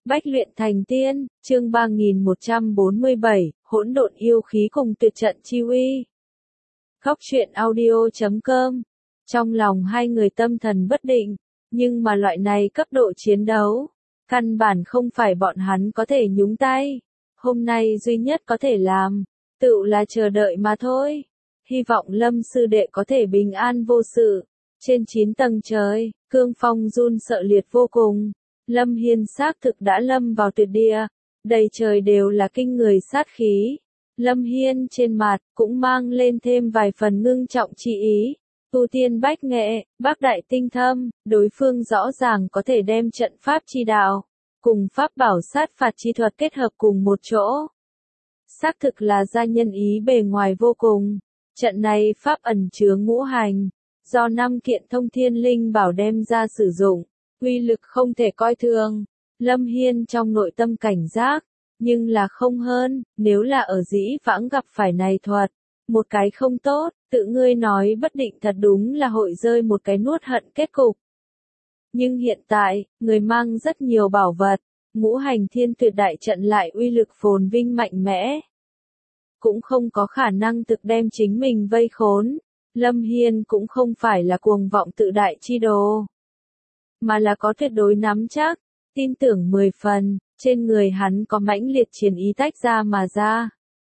Bách luyện thành tiên, chương 3147, hỗn độn yêu khí cùng tuyệt trận chi uy. Góc truyện audio.com. Trong lòng hai người tâm thần bất định, nhưng mà loại này cấp độ chiến đấu, căn bản không phải bọn hắn có thể nhúng tay. Hôm nay duy nhất có thể làm, tự là chờ đợi mà thôi. Hy vọng Lâm sư đệ có thể bình an vô sự. Trên 9 tầng trời, cương phong run sợ liệt vô cùng. Lâm Hiên xác thực đã lâm vào tuyệt địa, đầy trời đều là kinh người sát khí. Lâm Hiên trên mặt cũng mang lên thêm vài phần ngưng trọng chi ý. Tu tiên bách nghệ, bác đại tinh thâm, đối phương rõ ràng có thể đem trận pháp chi đạo, cùng pháp bảo sát phạt chi thuật kết hợp cùng một chỗ. Xác thực là gia nhân ý bề ngoài vô cùng. Trận này pháp ẩn chứa ngũ hành, do 5 kiện thông thiên linh bảo đem ra sử dụng. Uy lực không thể coi thường. Lâm Hiên trong nội tâm cảnh giác, nhưng là không hơn, nếu là ở dĩ vãng gặp phải này thuật, một cái không tốt, tự ngươi nói bất định thật đúng là hội rơi một cái nuốt hận kết cục. Nhưng hiện tại, người mang rất nhiều bảo vật, ngũ hành thiên tuyệt đại trận lại uy lực phồn vinh mạnh mẽ. Cũng không có khả năng thực đem chính mình vây khốn. Lâm Hiên cũng không phải là cuồng vọng tự đại chi đồ, mà là có tuyệt đối nắm chắc, tin tưởng 10 phần, trên người hắn có mãnh liệt chiến ý tách ra mà ra.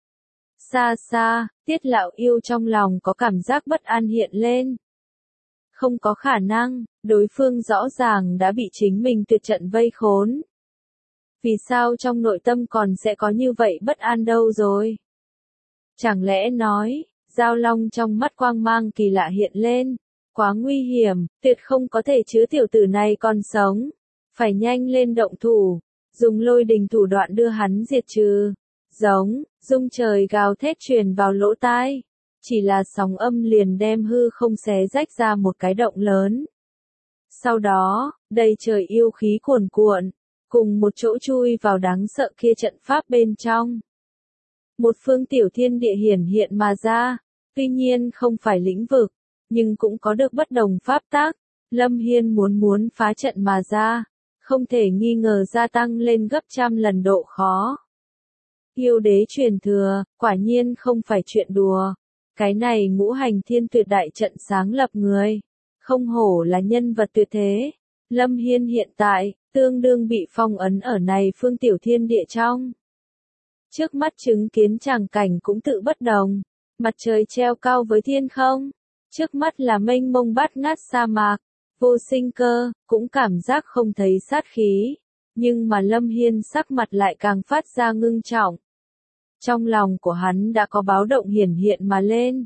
Xa xa, Tiết lão yêu trong lòng có cảm giác bất an hiện lên. Không có khả năng, đối phương rõ ràng đã bị chính mình tuyệt trận vây khốn. Vì sao trong nội tâm còn sẽ có như vậy bất an đâu rồi? Chẳng lẽ nói, Giao Long trong mắt quang mang kỳ lạ hiện lên. Quá nguy hiểm, tuyệt không có thể chứa tiểu tử này còn sống. Phải nhanh lên động thủ, dùng lôi đình thủ đoạn đưa hắn diệt trừ. Giống, rung trời gào thét truyền vào lỗ tai. Chỉ là sóng âm liền đem hư không xé rách ra một cái động lớn. Sau đó, đầy trời yêu khí cuồn cuộn, cùng một chỗ chui vào đáng sợ kia trận pháp bên trong. Một phương tiểu thiên địa hiển hiện mà ra, tuy nhiên không phải lĩnh vực, nhưng cũng có được bất đồng pháp tác. Lâm Hiên muốn phá trận mà ra, không thể nghi ngờ gia tăng lên gấp trăm lần độ khó. Yêu đế truyền thừa, quả nhiên không phải chuyện đùa. Cái này ngũ hành thiên tuyệt đại trận sáng lập người, không hổ là nhân vật tuyệt thế. Lâm Hiên hiện tại, tương đương bị phong ấn ở này phương tiểu thiên địa trong. Trước mắt chứng kiến tràng cảnh cũng tự bất đồng. Mặt trời treo cao với thiên không. Trước mắt là mênh mông bát ngát sa mạc, vô sinh cơ, cũng cảm giác không thấy sát khí. Nhưng mà Lâm Hiên sắc mặt lại càng phát ra ngưng trọng. Trong lòng của hắn đã có báo động hiển hiện mà lên.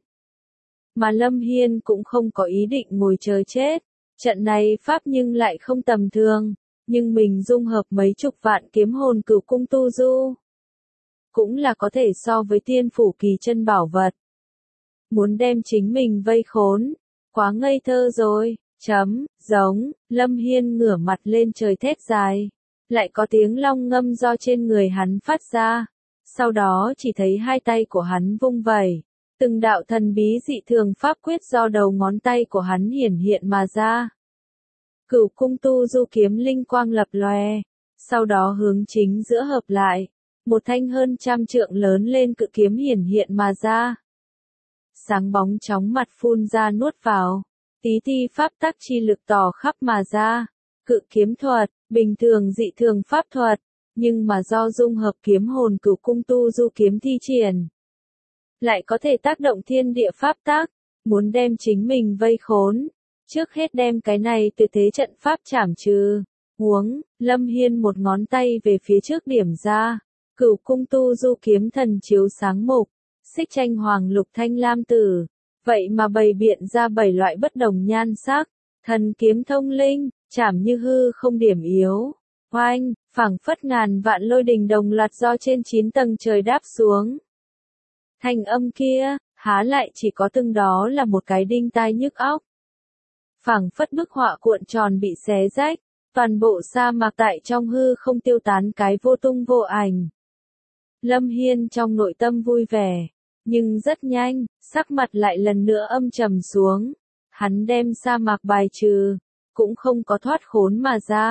Mà Lâm Hiên cũng không có ý định ngồi chờ chết. Trận này pháp nhưng lại không tầm thường. Nhưng mình dung hợp mấy chục vạn kiếm hồn cửu cung tu du, cũng là có thể so với tiên phủ kỳ chân bảo vật. Muốn đem chính mình vây khốn, quá ngây thơ rồi. Giống, Lâm Hiên ngửa mặt lên trời thét dài. Lại có tiếng long ngâm do trên người hắn phát ra. Sau đó chỉ thấy hai tay của hắn vung vẩy. Từng đạo thần bí dị thường pháp quyết do đầu ngón tay của hắn hiển hiện mà ra. Cửu cung tu du kiếm linh quang lập lòe. Sau đó hướng chính giữa hợp lại. Một thanh hơn 100 trượng lớn lên cự kiếm hiển hiện mà ra. Sáng bóng chóng mặt phun ra nuốt vào. Tí ti pháp tắc chi lực tỏ khắp mà ra. Cự kiếm thuật, bình thường dị thường pháp thuật, nhưng mà do dung hợp kiếm hồn cửu cung tu du kiếm thi triển, lại có thể tác động thiên địa pháp tắc, muốn đem chính mình vây khốn. Trước hết đem cái này tuyệt thế trận pháp trảm trừ. Huống, Lâm Hiên một ngón tay về phía trước điểm ra. Cửu cung tu du kiếm thần chiếu sáng mục, xích tranh hoàng lục thanh lam tử. Vậy mà bày biện ra 7 loại bất đồng nhan sắc. Thần kiếm thông linh, chảm như hư không điểm yếu. Oanh, phảng phất ngàn vạn lôi đình đồng loạt do trên 9 tầng trời đáp xuống. Thanh âm kia, há lại chỉ có từng đó là một cái đinh tai nhức óc. Phảng phất bức họa cuộn tròn bị xé rách, toàn bộ sa mạc tại trong hư không tiêu tán cái vô tung vô ảnh. Lâm Hiên trong nội tâm vui vẻ, nhưng rất nhanh, sắc mặt lại lần nữa âm trầm xuống. Hắn đem sa mạc bài trừ, cũng không có thoát khốn mà ra.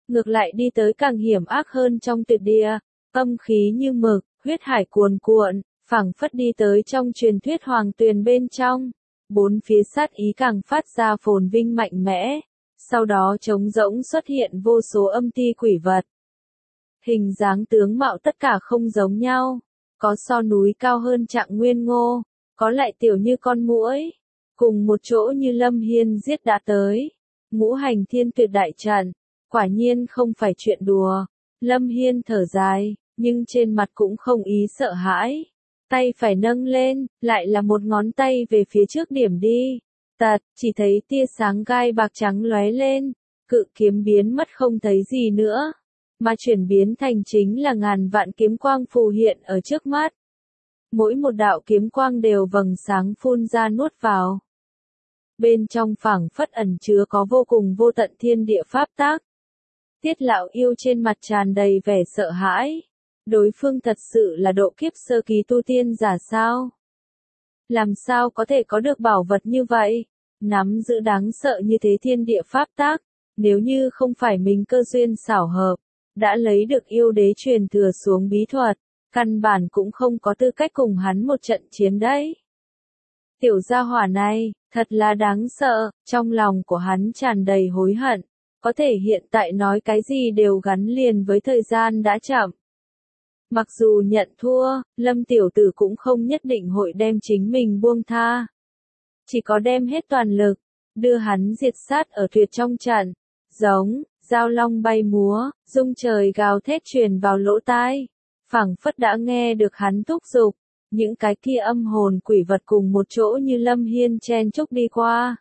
ngược lại đi tới càng hiểm ác hơn trong tuyệt địa, âm khí như mực, huyết hải cuồn cuộn, phảng phất đi tới trong truyền thuyết hoàng tuyền bên trong. Bốn phía sát ý càng phát ra phồn vinh mạnh mẽ, sau đó trống rỗng xuất hiện vô số âm ti quỷ vật. Hình dáng tướng mạo tất cả không giống nhau, có so núi cao hơn Trạng Nguyên Ngô, có lại tiểu như con muỗi, cùng một chỗ như Lâm Hiên giết đã tới. Ngũ hành thiên tuyệt đại trận, quả nhiên không phải chuyện đùa. Lâm Hiên thở dài, nhưng trên mặt cũng không ý sợ hãi. Tay phải nâng lên, lại là một ngón tay về phía trước điểm đi. Tạt, chỉ thấy tia sáng gai bạc trắng lóe lên, cự kiếm biến mất không thấy gì nữa, mà chuyển biến thành chính là ngàn vạn kiếm quang phù hiện ở trước mắt. Mỗi một đạo kiếm quang đều vầng sáng phun ra nuốt vào. Bên trong phảng phất ẩn chứa có vô cùng vô tận thiên địa pháp tác. Tiết lão yêu trên mặt tràn đầy vẻ sợ hãi. Đối phương thật sự là độ kiếp sơ kỳ tu tiên giả sao? Làm sao có thể có được bảo vật như vậy? Nắm giữ đáng sợ như thế thiên địa pháp tác, nếu như không phải mình cơ duyên xảo hợp, đã lấy được yêu đế truyền thừa xuống bí thuật, căn bản cũng không có tư cách cùng hắn một trận chiến đấy. Tiểu gia hỏa này, thật là đáng sợ, trong lòng của hắn tràn đầy hối hận, có thể hiện tại nói cái gì đều gắn liền với thời gian đã chậm. Mặc dù nhận thua, Lâm tiểu tử cũng không nhất định hội đem chính mình buông tha. Chỉ có đem hết toàn lực, đưa hắn diệt sát ở tuyệt trong trận. Giống, giao long bay múa, rung trời gào thét truyền vào lỗ tai. Phảng phất đã nghe được hắn thúc giục, những cái kia âm hồn quỷ vật cùng một chỗ như Lâm Hiên chen chúc đi qua.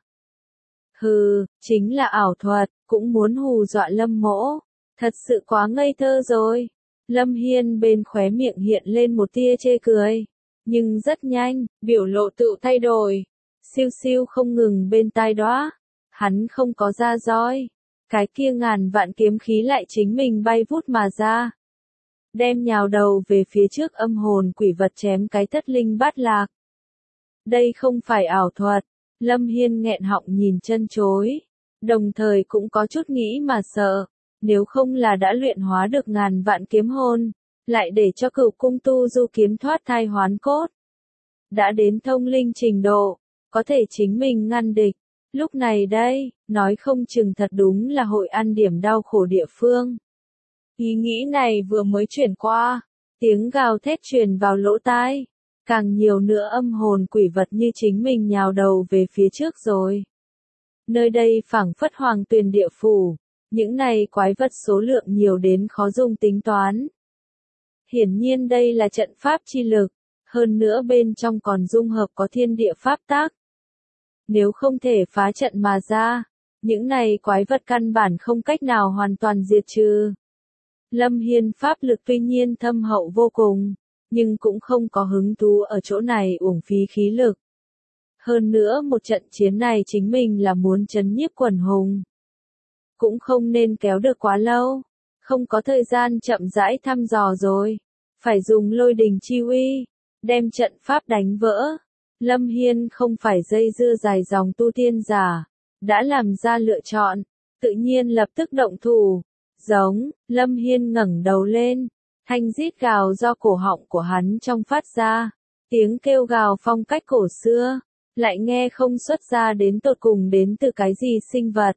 Hừ, chính là ảo thuật, cũng muốn hù dọa Lâm mỗ. Thật sự quá ngây thơ rồi. Lâm Hiên bên khóe miệng hiện lên một tia chê cười. Nhưng rất nhanh, biểu lộ tự thay đổi. Siêu siêu không ngừng bên tai đó. Hắn không có ra roi. Cái kia ngàn vạn kiếm khí lại chính mình bay vút mà ra. Đem nhào đầu về phía trước âm hồn quỷ vật chém cái thất linh bát lạc. Đây không phải ảo thuật. Lâm Hiên nghẹn họng nhìn chân chối. Đồng thời cũng có chút nghĩ mà sợ. Nếu không là đã luyện hóa được ngàn vạn kiếm hồn, lại để cho Cửu Cung tu du kiếm thoát thai hoán cốt. Đã đến thông linh trình độ, có thể chính mình ngăn địch. Lúc này đây, nói không chừng thật đúng là hội ăn điểm đau khổ địa phương. Ý nghĩ này vừa mới chuyển qua, tiếng gào thét truyền vào lỗ tai. Càng nhiều nữa âm hồn quỷ vật như chính mình nhào đầu về phía trước rồi. Nơi đây phảng phất hoàng tuyền địa phủ. Những này quái vật số lượng nhiều đến khó dùng tính toán. Hiển nhiên đây là trận pháp chi lực, hơn nữa bên trong còn dung hợp có thiên địa pháp tác. Nếu không thể phá trận mà ra, những này quái vật căn bản không cách nào hoàn toàn diệt trừ. Lâm Hiên pháp lực tuy nhiên thâm hậu vô cùng, nhưng cũng không có hứng thú ở chỗ này uổng phí khí lực. Hơn nữa một trận chiến này chính mình là muốn trấn nhiếp quần hùng. Cũng không nên kéo được quá lâu, không có thời gian chậm rãi thăm dò rồi, phải dùng lôi đình chi uy, đem trận pháp đánh vỡ. Lâm Hiên không phải dây dưa dài dòng tu tiên giả, đã làm ra lựa chọn, tự nhiên lập tức động thủ. Giống, Lâm Hiên ngẩng đầu lên, thanh rít gào do cổ họng của hắn trong phát ra, tiếng kêu gào phong cách cổ xưa, lại nghe không xuất ra đến tột cùng đến từ cái gì sinh vật.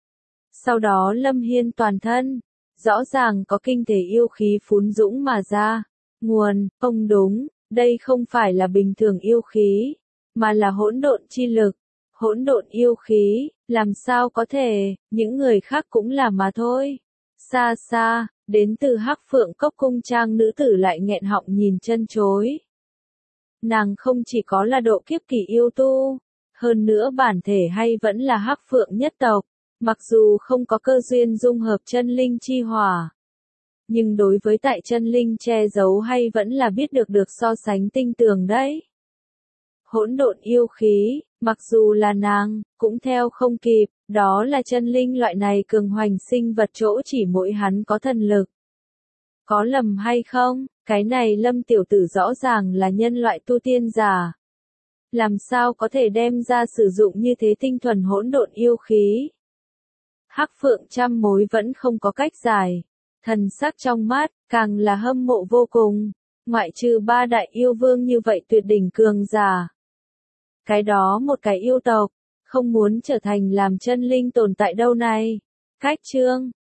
Sau đó Lâm Hiên toàn thân, rõ ràng có kinh thể yêu khí phún dũng mà ra. Nguồn, không đúng, đây không phải là bình thường yêu khí, mà là hỗn độn chi lực. Hỗn độn yêu khí, làm sao có thể, những người khác cũng là mà thôi. Xa xa, đến từ Hắc Phượng Cốc cung trang nữ tử lại nghẹn họng nhìn chân chối. Nàng không chỉ có là độ kiếp kỳ yêu tu, hơn nữa bản thể hay vẫn là Hắc Phượng nhất tộc. Mặc dù không có cơ duyên dung hợp chân linh chi hỏa, nhưng đối với tại chân linh che giấu hay vẫn là biết được so sánh tinh tường đấy. Hỗn độn yêu khí, mặc dù là nàng, cũng theo không kịp, đó là chân linh loại này cường hoành sinh vật chỗ chỉ mỗi hắn có thần lực. Có lầm hay không, cái này Lâm tiểu tử rõ ràng là nhân loại tu tiên giả. Làm sao có thể đem ra sử dụng như thế tinh thuần hỗn độn yêu khí? Hắc Phượng trăm mối vẫn không có cách giải. Thần sắc trong mắt, càng là hâm mộ vô cùng. Ngoại trừ ba đại yêu vương như vậy tuyệt đỉnh cường giả. Cái đó một cái yêu tộc, không muốn trở thành làm chân linh tồn tại đâu này. Cách chương.